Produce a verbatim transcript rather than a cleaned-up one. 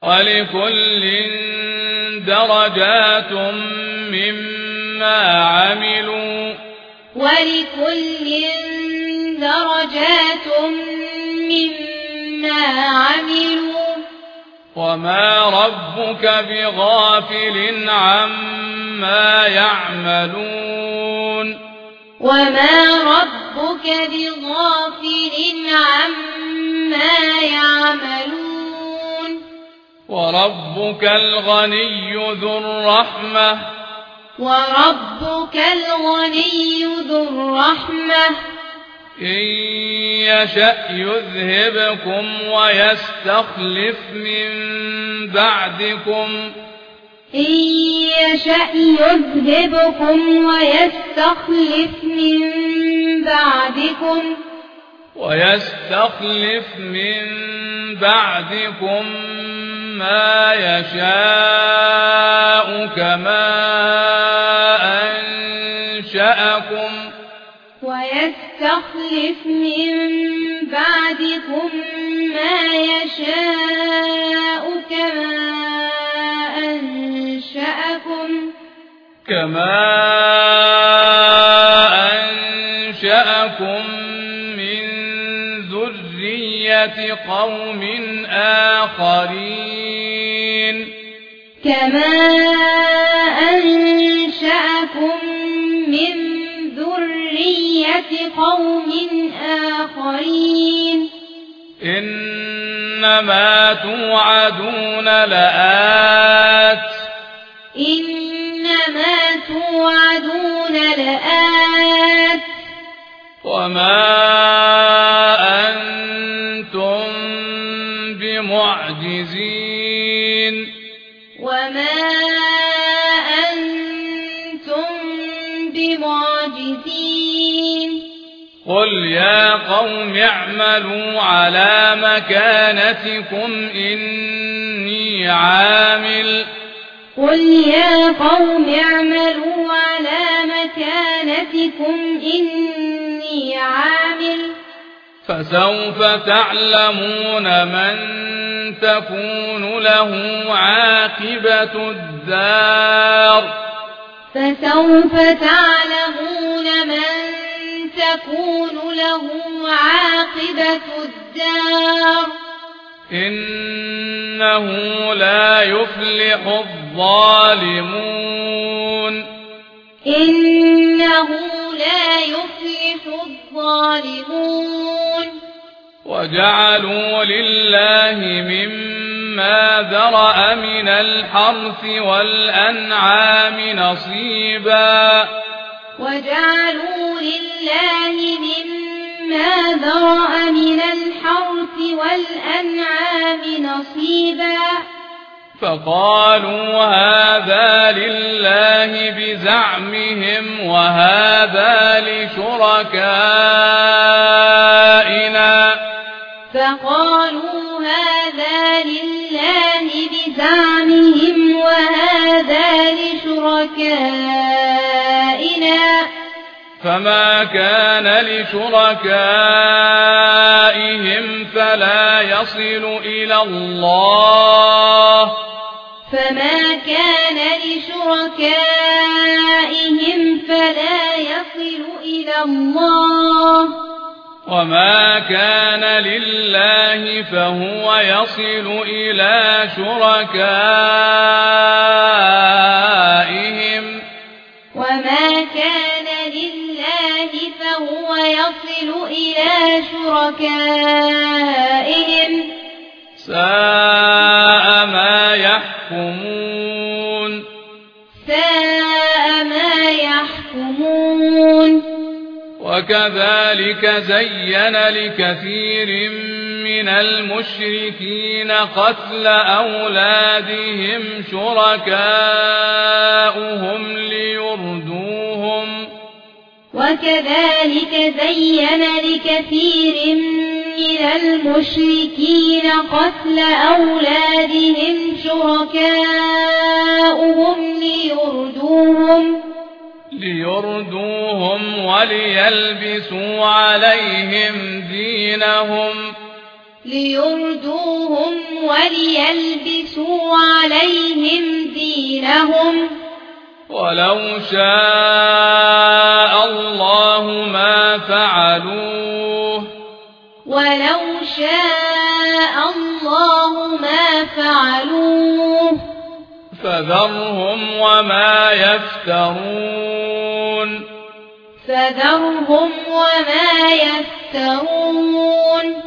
ولكل درجات مما عملوا ولكل درجات مما عملوا وما ربك بغافل عما يعملون وما ربك بغافل عما يعملون وربك الغني ذو الرحمة وربك الغني ذو الرحمة إن يشأ يذهبكم ويستخلف من بعدكم إن يشأ يذهبكم ويستخلف من بعدكم ويستخلف من بعدكم ما يشاء كما أنشأكم ويستخلف من بعدكم ما يشاء كما أنشأكم كما أنشأكم من ذرية قوم آخرين كما أنشأكم من ذرية قوم آخرين إنما توعدون لآت إنما توعدون لآت وما أنتم بمعجزين وما أنتم بمعجزين قل يا قوم اعملوا على مكانتكم إني عامل قل يا قوم اعملوا على مكانتكم إني عامل فسوف تعلمون من تكون له عاقبة الدار فسوف تعلمون من تكون له عاقبة الدار إنه لا يفلح الظالمون إنه لا يفلح الظالمون وجعلوا لله مما ذرأ من الحرث والأنعام نصيبا وجعلوا لله مما ذرأ من الحرث والأنعام نصيبا فقالوا هذا لله بزعمهم وهذا لشركائنا فقالوا هذا لله بزعمهم وهذا لشركائنا فما كان لشركائهم فلا يصل إلى الله فما كان لشركائهم فلا يصل إلى الله وما كان لله فهو يصل إلى شركائهم وما كان لله فهو يصل إلى شركائهم ساء ما يحكمون ساء ما يحكمون وكذلك زين لكثير من المشركين قتل أولادهم شركاؤهم ليردوهم وكذلك زين لكثير من المشركين قتل أولادهم شركاؤهم ليردوهم ليردوهم وليلبسوا عليهم دينهم ليردوهم وليلبسوا عليهم دينهم ولو شاء الله ما فعلوه ولو شاء الله ما فعلوه فذرهم وما يفترون فذرهم وما يفترون